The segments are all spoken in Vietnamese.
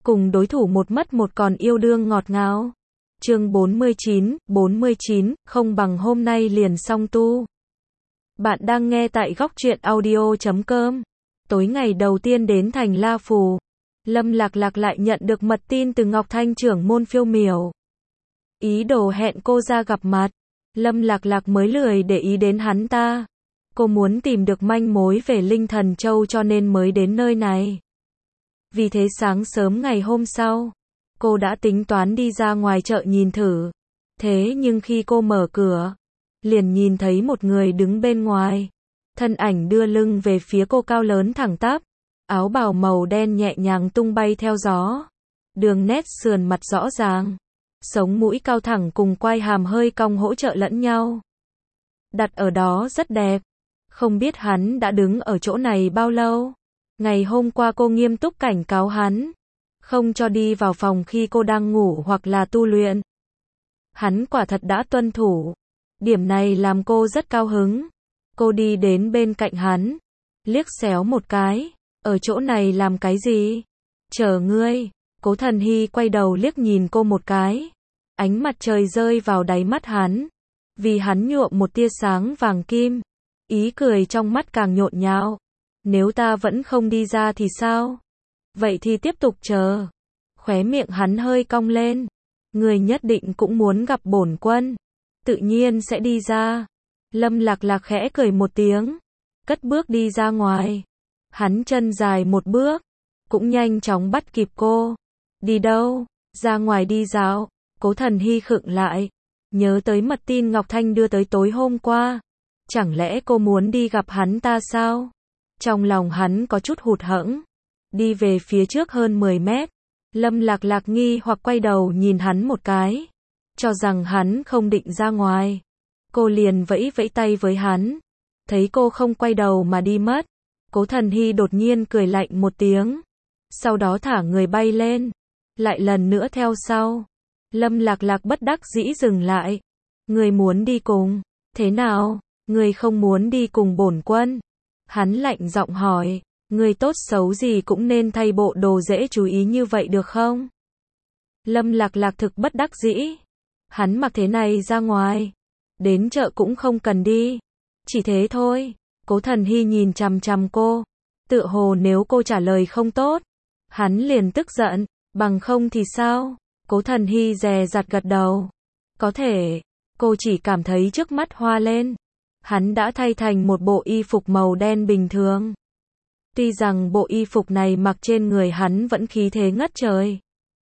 cùng đối thủ một mất một còn yêu đương ngọt ngào. Chương 49, không bằng hôm nay liền xong tu. Bạn đang nghe tại góc truyện audio.com. Tối ngày đầu tiên đến thành La Phù, Lâm Lạc Lạc lại nhận được mật tin từ Ngọc Thanh trưởng môn Phiêu Miểu. Ý đồ hẹn cô ra gặp mặt, Lâm Lạc Lạc mới lười để ý đến hắn ta. Cô muốn tìm được manh mối về Linh Thần Châu cho nên mới đến nơi này. Vì thế sáng sớm ngày hôm sau, cô đã tính toán đi ra ngoài chợ nhìn thử. Thế nhưng khi cô mở cửa, liền nhìn thấy một người đứng bên ngoài. Thân ảnh đưa lưng về phía cô cao lớn thẳng tắp, áo bào màu đen nhẹ nhàng tung bay theo gió. Đường nét sườn mặt rõ ràng, sống mũi cao thẳng cùng quai hàm hơi cong hỗ trợ lẫn nhau. Đặt ở đó rất đẹp. Không biết hắn đã đứng ở chỗ này bao lâu. Ngày hôm qua cô nghiêm túc cảnh cáo hắn, không cho đi vào phòng khi cô đang ngủ hoặc là tu luyện. Hắn quả thật đã tuân thủ. Điểm này làm cô rất cao hứng. Cô đi đến bên cạnh hắn, liếc xéo một cái. Ở chỗ này làm cái gì? Chờ ngươi. Cố Thần Hy quay đầu liếc nhìn cô một cái. Ánh mặt trời rơi vào đáy mắt hắn. Vì hắn nhuộm một tia sáng vàng kim. Ý cười trong mắt càng nhộn nhạo. Nếu ta vẫn không đi ra thì sao? Vậy thì tiếp tục chờ. Khóe miệng hắn hơi cong lên. Người nhất định cũng muốn gặp bổn quân. Tự nhiên sẽ đi ra. Lâm Lạc Lạc khẽ cười một tiếng. Cất bước đi ra ngoài. Hắn chân dài một bước. Cũng nhanh chóng bắt kịp cô. Đi đâu? Ra ngoài đi dạo. Cố Thần Hy khựng lại. Nhớ tới mật tin Ngọc Thanh đưa tới tối hôm qua. Chẳng lẽ cô muốn đi gặp hắn ta sao? Trong lòng hắn có chút hụt hẫng. Đi về phía trước hơn 10 mét. Lâm Lạc Lạc nghi hoặc quay đầu nhìn hắn một cái. Cho rằng hắn không định ra ngoài. Cô liền vẫy vẫy tay với hắn. Thấy cô không quay đầu mà đi mất. Cố Thần Hy đột nhiên cười lạnh một tiếng. Sau đó thả người bay lên. Lại lần nữa theo sau. Lâm Lạc Lạc bất đắc dĩ dừng lại. Người muốn đi cùng. Thế nào? Người không muốn đi cùng bổn quân? Hắn lạnh giọng hỏi. Người tốt xấu gì cũng nên thay bộ đồ dễ chú ý như vậy được không? Lâm Lạc Lạc thực bất đắc dĩ. Hắn mặc thế này ra ngoài. Đến chợ cũng không cần đi. Chỉ thế thôi. Cố Thần Hy nhìn chằm chằm cô. Tựa hồ nếu cô trả lời không tốt, hắn liền tức giận. Bằng không thì sao? Cố Thần Hy dè dặt gật đầu. Có thể. Cô chỉ cảm thấy trước mắt hoa lên. Hắn đã thay thành một bộ y phục màu đen bình thường. Tuy rằng bộ y phục này mặc trên người hắn vẫn khí thế ngất trời.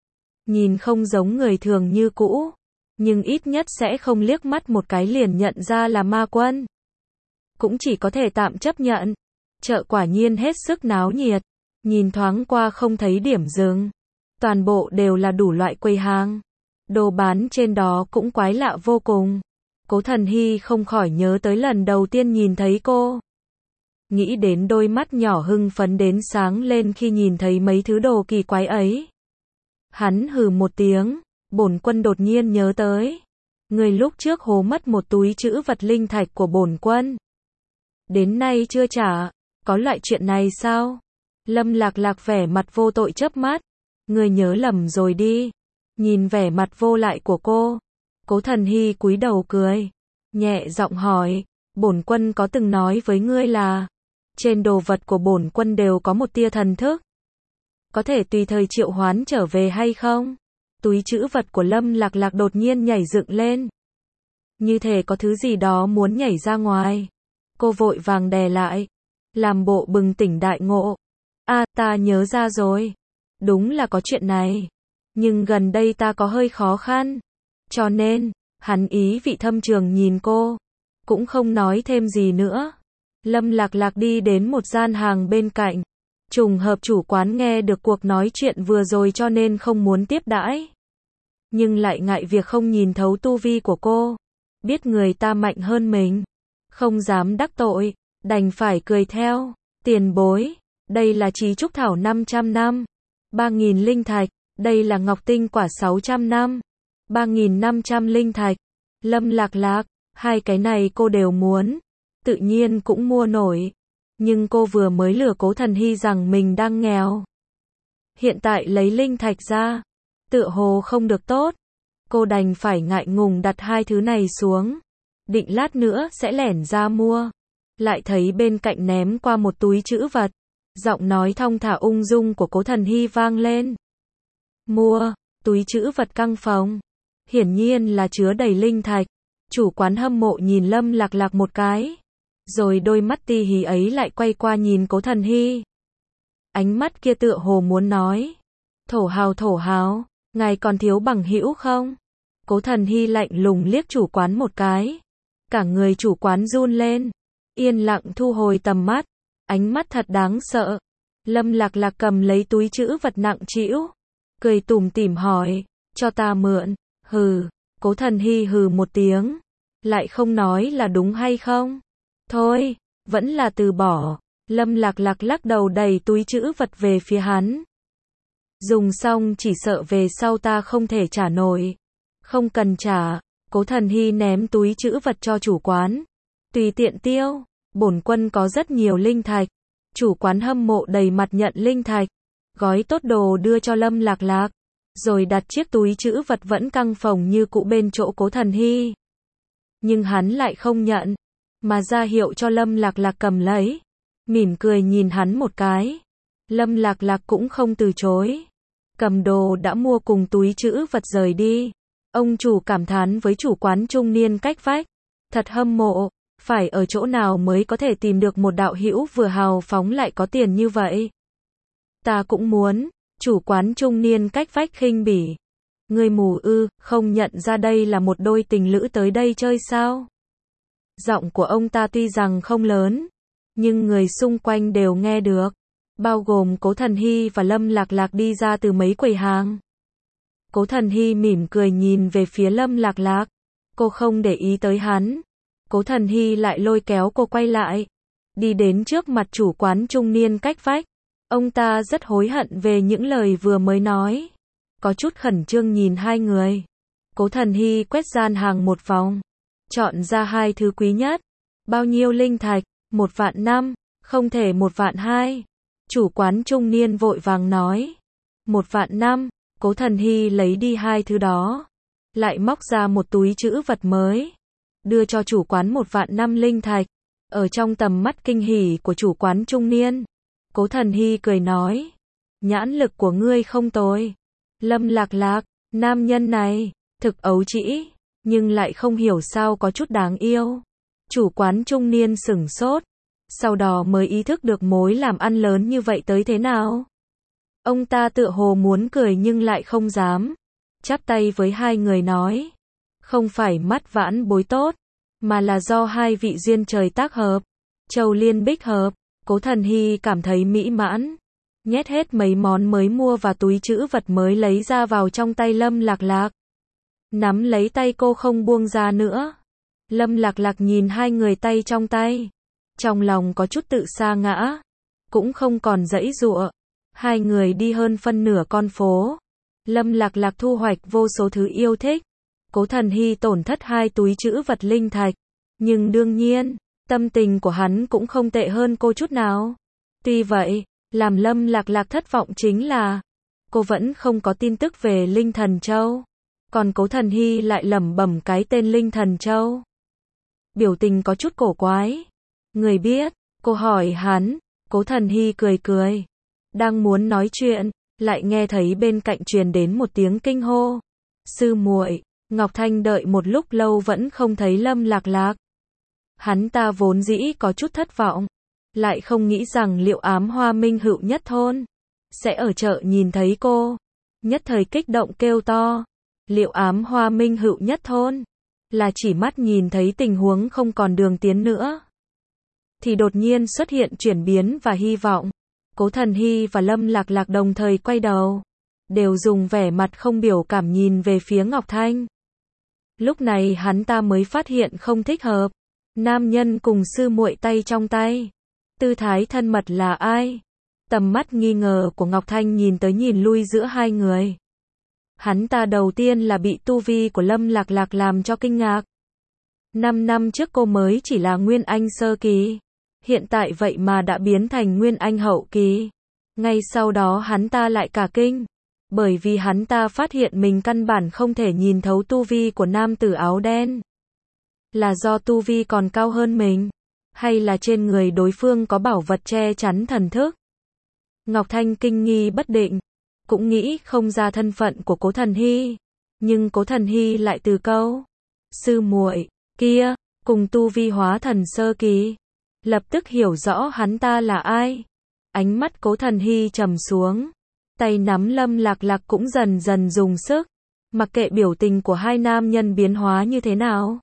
Nhìn không giống người thường như cũ. Nhưng ít nhất sẽ không liếc mắt một cái liền nhận ra là ma quân. Cũng chỉ có thể tạm chấp nhận. Chợ quả nhiên hết sức náo nhiệt. Nhìn thoáng qua không thấy điểm dừng. Toàn bộ đều là đủ loại quầy hàng. Đồ bán trên đó cũng quái lạ vô cùng. Cố Thần Hy không khỏi nhớ tới lần đầu tiên nhìn thấy cô. Nghĩ đến đôi mắt nhỏ hưng phấn đến sáng lên khi nhìn thấy mấy thứ đồ kỳ quái ấy. Hắn hừ một tiếng, bổn quân đột nhiên nhớ tới. Người lúc trước hố mất một túi trữ vật linh thạch của bổn quân. Đến nay chưa trả, có loại chuyện này sao? Lâm Lạc Lạc vẻ mặt vô tội chớp mắt. Người nhớ lầm rồi đi. Nhìn vẻ mặt vô lại của cô. Cố Thần Hy cúi đầu cười. Nhẹ giọng hỏi. Bổn quân có từng nói với ngươi là trên đồ vật của bổn quân đều có một tia thần thức. Có thể tùy thời triệu hoán trở về hay không? Túi trữ vật của Lâm Lạc Lạc đột nhiên nhảy dựng lên. Như thể có thứ gì đó muốn nhảy ra ngoài. Cô vội vàng đè lại. Làm bộ bừng tỉnh đại ngộ. Ta nhớ ra rồi. Đúng là có chuyện này. Nhưng gần đây ta có hơi khó khăn. Cho nên, hắn ý vị thâm trường nhìn cô. Cũng không nói thêm gì nữa. Lâm Lạc Lạc đi đến một gian hàng bên cạnh. Trùng hợp chủ quán nghe được cuộc nói chuyện vừa rồi cho nên không muốn tiếp đãi. Nhưng lại ngại việc không nhìn thấu tu vi của cô. Biết người ta mạnh hơn mình. Không dám đắc tội. Đành phải cười theo. Tiền bối. Đây là trí trúc thảo 500 năm. 3.000 linh thạch. Đây là ngọc tinh quả 600 năm. 3.500 linh thạch. Lâm Lạc Lạc. Hai cái này cô đều muốn. Tự nhiên cũng mua nổi. Nhưng cô vừa mới lừa Cố Thần Hy rằng mình đang nghèo. hiện tại lấy linh thạch ra, tựa hồ không được tốt. Cô đành phải ngại ngùng đặt hai thứ này xuống, định lát nữa sẽ lẻn ra mua. Lại thấy bên cạnh ném qua một túi trữ vật, giọng nói thong thả ung dung của Cố Thần Hy vang lên. Mua, túi trữ vật căng phòng, hiển nhiên là chứa đầy linh thạch. Chủ quán hâm mộ nhìn Lâm Lạc Lạc một cái, rồi đôi mắt ti hí ấy lại quay qua nhìn Cố Thần Hy. Ánh mắt kia tựa hồ muốn nói, thổ hào, ngài còn thiếu bằng hữu không? Cố Thần Hy lạnh lùng liếc chủ quán một cái, cả người chủ quán run lên, yên lặng thu hồi tầm mắt, ánh mắt thật đáng sợ. Lâm Lạc Lạc cầm lấy túi trữ vật nặng trĩu, cười tủm tỉm hỏi, cho ta mượn. Hừ. Cố Thần Hy hừ một tiếng, lại không nói là đúng hay không. Thôi, vẫn là từ bỏ. Lâm Lạc Lạc lắc đầu đẩy túi trữ vật về phía hắn. Dùng xong chỉ sợ về sau ta không thể trả nổi. Không cần trả. Cố Thần Hy ném túi trữ vật cho chủ quán. Tùy tiện tiêu, bổn quân có rất nhiều linh thạch. Chủ quán hâm mộ đầy mặt nhận linh thạch, gói tốt đồ đưa cho Lâm Lạc Lạc, rồi đặt chiếc túi trữ vật vẫn căng phồng như cũ bên chỗ Cố Thần Hy. Nhưng hắn lại không nhận, mà ra hiệu cho Lâm Lạc Lạc cầm lấy, mỉm cười nhìn hắn một cái. Lâm Lạc Lạc cũng không từ chối, cầm đồ đã mua cùng túi trữ vật rời đi. Ông chủ cảm thán với chủ quán trung niên cách vách, thật hâm mộ, phải ở chỗ nào mới có thể tìm được một đạo hữu vừa hào phóng lại có tiền như vậy. Ta cũng muốn. Chủ quán trung niên cách vách khinh bỉ. Ngươi mù ư, không nhận ra đây là một đôi tình lữ tới đây chơi sao? Giọng của ông ta tuy rằng không lớn, nhưng người xung quanh đều nghe được, bao gồm Cố Thần Hy và Lâm Lạc Lạc đi ra từ mấy quầy hàng. Cố Thần Hy mỉm cười nhìn về phía Lâm Lạc Lạc, cô không để ý tới hắn. Cố Thần Hy lại lôi kéo cô quay lại, đi đến trước mặt chủ quán trung niên cách vách. Ông ta rất hối hận về những lời vừa mới nói, có chút khẩn trương nhìn hai người. Cố Thần Hy quét gian hàng một vòng, chọn ra hai thứ quý nhất. Bao nhiêu linh thạch? 1.500.000, không thể 1.200.000. Chủ quán trung niên vội vàng nói. 1.500.000, Cố Thần Hy lấy đi hai thứ đó, lại móc ra một túi trữ vật mới, đưa cho chủ quán 1.500.000 linh thạch. Ở trong tầm mắt kinh hỉ của chủ quán trung niên, Cố Thần Hy cười nói, nhãn lực của ngươi không tồi. Lâm Lạc Lạc, nam nhân này, thực ấu trĩ, nhưng lại không hiểu sao có chút đáng yêu. Chủ quán trung niên sửng sốt, sau đó mới ý thức được mối làm ăn lớn như vậy tới thế nào. Ông ta tựa hồ muốn cười nhưng lại không dám, chắp tay với hai người nói, không phải mắt vãn bối tốt, mà là do hai vị duyên trời tác hợp, châu liên bích hợp. Cố Thần Hy cảm thấy mỹ mãn, nhét hết mấy món mới mua và túi trữ vật mới lấy ra vào trong tay Lâm Lạc Lạc. Nắm lấy tay cô không buông ra nữa. Lâm Lạc Lạc nhìn hai người tay trong tay, trong lòng có chút tự sa ngã, cũng không còn giãy giụa. Hai người đi hơn phân nửa con phố. Lâm Lạc Lạc thu hoạch vô số thứ yêu thích. Cố Thần Hy tổn thất hai túi trữ vật linh thạch, nhưng đương nhiên tâm tình của hắn cũng không tệ hơn cô chút nào. Tuy vậy, làm Lâm Lạc Lạc thất vọng chính là, cô vẫn không có tin tức về Linh Thần Châu. Còn Cố Thần Hy lại lẩm bẩm cái tên Linh Thần Châu. Biểu tình có chút cổ quái. Người biết, cô hỏi hắn. Cố Thần Hy cười cười, đang muốn nói chuyện, lại nghe thấy bên cạnh truyền đến một tiếng kinh hô. Sư muội. Ngọc Thanh đợi một lúc lâu vẫn không thấy Lâm Lạc Lạc. Hắn ta vốn dĩ có chút thất vọng, lại không nghĩ rằng Liệu Ám Hoa Minh Hữu Nhất Thôn sẽ ở chợ nhìn thấy cô, nhất thời kích động kêu to. Liệu Ám Hoa Minh Hữu Nhất Thôn là chỉ mắt nhìn thấy tình huống không còn đường tiến nữa, thì đột nhiên xuất hiện chuyển biến và hy vọng. Cố Thần Hy và Lâm Lạc Lạc đồng thời quay đầu, đều dùng vẻ mặt không biểu cảm nhìn về phía Ngọc Thanh. Lúc này hắn ta mới phát hiện không thích hợp. Nam nhân cùng sư muội tay trong tay, tư thái thân mật là ai? Tầm mắt nghi ngờ của Ngọc Thanh nhìn tới nhìn lui giữa hai người. Hắn ta đầu tiên là bị tu vi của Lâm Lạc Lạc làm cho kinh ngạc. 5 năm trước cô mới chỉ là Nguyên Anh sơ kỳ, hiện tại vậy mà đã biến thành Nguyên Anh hậu kỳ. Ngay sau đó hắn ta lại cả kinh. Bởi vì hắn ta phát hiện mình căn bản không thể nhìn thấu tu vi của nam tử áo đen. Là do tu vi còn cao hơn mình? Hay là trên người đối phương có bảo vật che chắn thần thức? Ngọc Thanh kinh nghi bất định. Cũng nghĩ không ra thân phận của Cố Thần Hy. Nhưng Cố Thần Hy lại từ câu sư muội kia, cùng tu vi hóa thần sơ kỳ. Lập tức hiểu rõ hắn ta là ai. Ánh mắt Cố Thần Hy trầm xuống. Tay nắm Lâm Lạc Lạc cũng dần dần dùng sức. Mặc kệ biểu tình của hai nam nhân biến hóa như thế nào.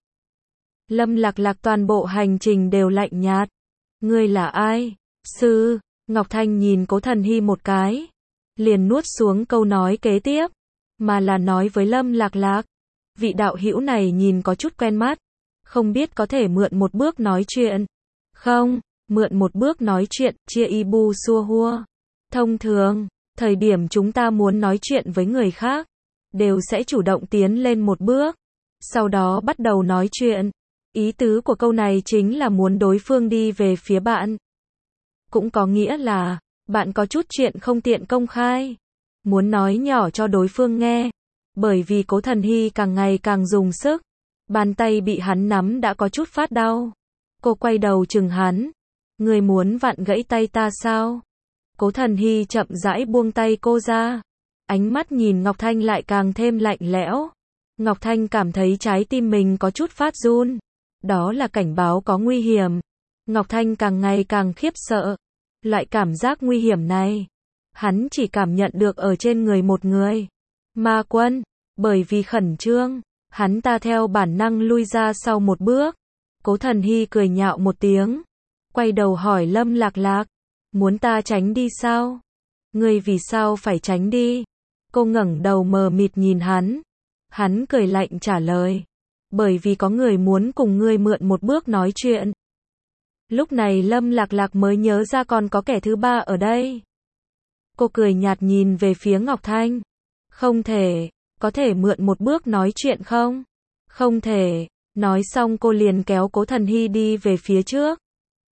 Lâm Lạc Lạc toàn bộ hành trình đều lạnh nhạt. Ngươi là ai? Sư. Ngọc Thanh nhìn Cố Thần Hy một cái. Liền nuốt xuống câu nói kế tiếp. Mà là nói với Lâm Lạc Lạc. Vị đạo hữu này nhìn có chút quen mắt. Không biết có thể mượn một bước nói chuyện. Không, mượn một bước nói chuyện, chia y bu xua hua. Thông thường, thời điểm chúng ta muốn nói chuyện với người khác, đều sẽ chủ động tiến lên một bước. Sau đó bắt đầu nói chuyện. Ý tứ của câu này chính là muốn đối phương đi về phía bạn. Cũng có nghĩa là, bạn có chút chuyện không tiện công khai. Muốn nói nhỏ cho đối phương nghe. Bởi vì Cố Thần Hy càng ngày càng dùng sức. Bàn tay bị hắn nắm đã có chút phát đau. Cô quay đầu chừng hắn. Người muốn vặn gãy tay ta sao? Cố Thần Hy chậm rãi buông tay cô ra. Ánh mắt nhìn Ngọc Thanh lại càng thêm lạnh lẽo. Ngọc Thanh cảm thấy trái tim mình có chút phát run. Đó là cảnh báo có nguy hiểm. Ngọc Thanh càng ngày càng khiếp sợ. Loại cảm giác nguy hiểm này, hắn chỉ cảm nhận được ở trên người một người. Ma Quân. Bởi vì khẩn trương, hắn ta theo bản năng lui ra sau một bước. Cố Thần Hy cười nhạo một tiếng. Quay đầu hỏi Lâm Lạc Lạc. Muốn ta tránh đi sao? Ngươi vì sao phải tránh đi? Cô ngẩng đầu mờ mịt nhìn hắn. Hắn cười lạnh trả lời. Bởi vì có người muốn cùng ngươi mượn một bước nói chuyện. Lúc này Lâm Lạc Lạc mới nhớ ra còn có kẻ thứ ba ở đây. Cô cười nhạt nhìn về phía Ngọc Thanh. Không thể, có thể mượn một bước nói chuyện không? Không thể. Nói xong cô liền kéo Cố Thần Hy đi về phía trước.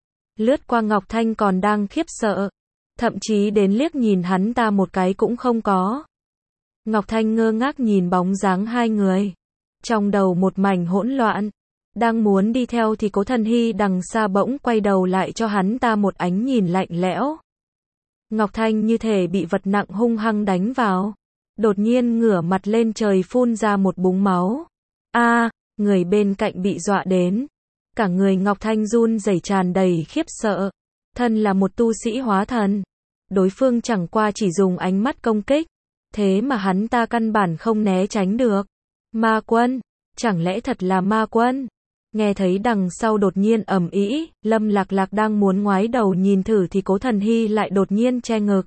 Lướt qua Ngọc Thanh còn đang khiếp sợ. Thậm chí đến liếc nhìn hắn ta một cái cũng không có. Ngọc Thanh ngơ ngác nhìn bóng dáng hai người. Trong đầu một mảnh hỗn loạn. Đang muốn đi theo thì Cố Thần Hy đằng xa bỗng quay đầu lại cho hắn ta một ánh nhìn lạnh lẽo. Ngọc Thanh như thể bị vật nặng hung hăng đánh vào. Đột nhiên ngửa mặt lên trời phun ra một búng máu. Người bên cạnh bị dọa đến. Cả người Ngọc Thanh run rẩy tràn đầy khiếp sợ. Thân là một tu sĩ hóa thần. Đối phương chẳng qua chỉ dùng ánh mắt công kích. Thế mà hắn ta căn bản không né tránh được. Ma Quân. Chẳng lẽ thật là Ma Quân? Nghe thấy đằng sau đột nhiên ầm ĩ, Lâm Lạc Lạc đang muốn ngoái đầu nhìn thử thì Cố Thần Hy lại đột nhiên che ngực.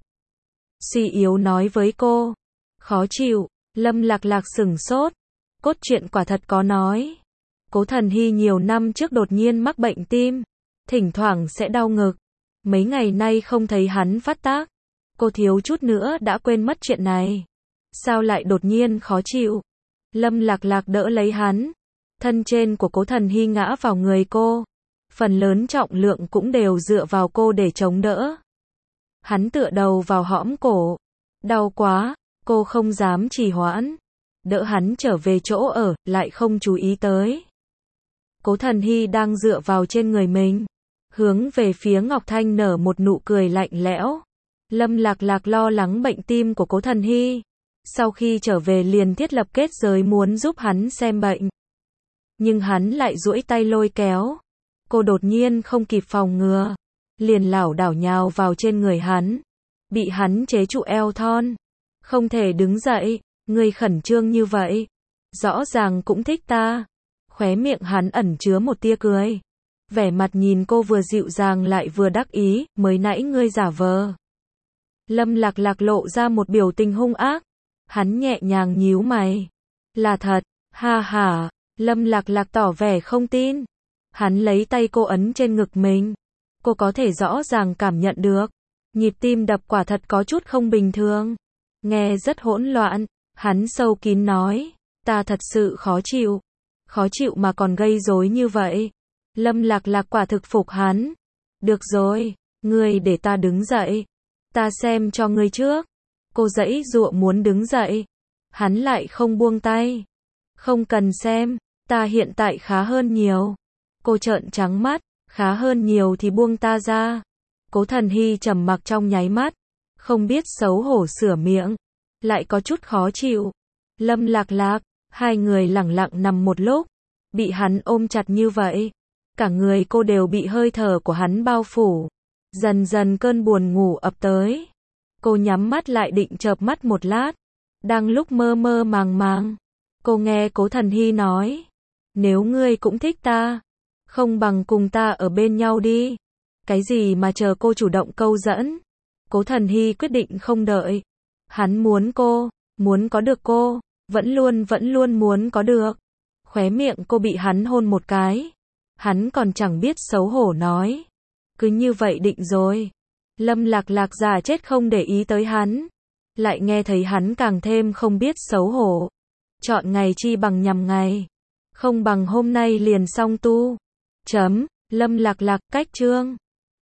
Suy yếu nói với cô. Khó chịu. Lâm Lạc Lạc sửng sốt. Cốt truyện quả thật có nói. Cố Thần Hy nhiều năm trước đột nhiên mắc bệnh tim. Thỉnh thoảng sẽ đau ngực. Mấy ngày nay không thấy hắn phát tác. Cô thiếu chút nữa đã quên mất chuyện này. Sao lại đột nhiên khó chịu? Lâm Lạc Lạc đỡ lấy hắn. Thân trên của Cố Thần Hy ngã vào người cô. Phần lớn trọng lượng cũng đều dựa vào cô để chống đỡ. Hắn tựa đầu vào hõm cổ. Đau quá, cô không dám trì hoãn. Đỡ hắn trở về chỗ ở, lại không chú ý tới. Cố Thần Hy đang dựa vào trên người mình. Hướng về phía Ngọc Thanh nở một nụ cười lạnh lẽo. Lâm Lạc Lạc lo lắng bệnh tim của Cố Thần Hy. Sau khi trở về liền thiết lập kết giới muốn giúp hắn xem bệnh. Nhưng hắn lại duỗi tay lôi kéo. Cô đột nhiên không kịp phòng ngừa. Liền lảo đảo nhào vào trên người hắn. Bị hắn chế trụ eo thon. Không thể đứng dậy. Ngươi khẩn trương như vậy. Rõ ràng cũng thích ta. Khóe miệng hắn ẩn chứa một tia cười. Vẻ mặt nhìn cô vừa dịu dàng lại vừa đắc ý. Mới nãy ngươi giả vờ. Lâm Lạc Lạc lộ ra một biểu tình hung ác. Hắn nhẹ nhàng nhíu mày. Là thật. Ha ha. Lâm Lạc Lạc tỏ vẻ không tin. Hắn lấy tay cô ấn trên ngực mình. Cô có thể rõ ràng cảm nhận được. Nhịp tim đập quả thật có chút không bình thường. Nghe rất hỗn loạn. Hắn sâu kín nói. Ta thật sự khó chịu. Khó chịu mà còn gây rối như vậy. Lâm Lạc Lạc quả thực phục hắn. Được rồi. Ngươi để ta đứng dậy. Ta xem cho ngươi trước. Cô giãy giụa muốn đứng dậy. Hắn lại không buông tay. Không cần xem, ta hiện tại khá hơn nhiều. Cô trợn trắng mắt, khá hơn nhiều thì buông ta ra. Cố Thần Hy trầm mặc trong nháy mắt, không biết xấu hổ sửa miệng, lại có chút khó chịu. Lâm Lạc Lạc, hai người lẳng lặng nằm một lúc, bị hắn ôm chặt như vậy, cả người cô đều bị hơi thở của hắn bao phủ. Dần dần cơn buồn ngủ ập tới. Cô nhắm mắt lại định chợp mắt một lát, đang lúc mơ mơ màng màng, cô nghe Cố Thần Hy nói, nếu ngươi cũng thích ta, không bằng cùng ta ở bên nhau đi. Cái gì mà chờ cô chủ động câu dẫn? Cố Thần Hy quyết định không đợi. Hắn muốn cô, muốn có được cô, vẫn luôn muốn có được. Khóe miệng cô bị hắn hôn một cái. Hắn còn chẳng biết xấu hổ nói, cứ như vậy định rồi. Lâm Lạc Lạc giả chết không để ý tới hắn, lại nghe thấy hắn càng thêm không biết xấu hổ. Chọn ngày chi bằng nhằm ngày, không bằng hôm nay liền xong tu. Lâm Lạc Lạc cách chương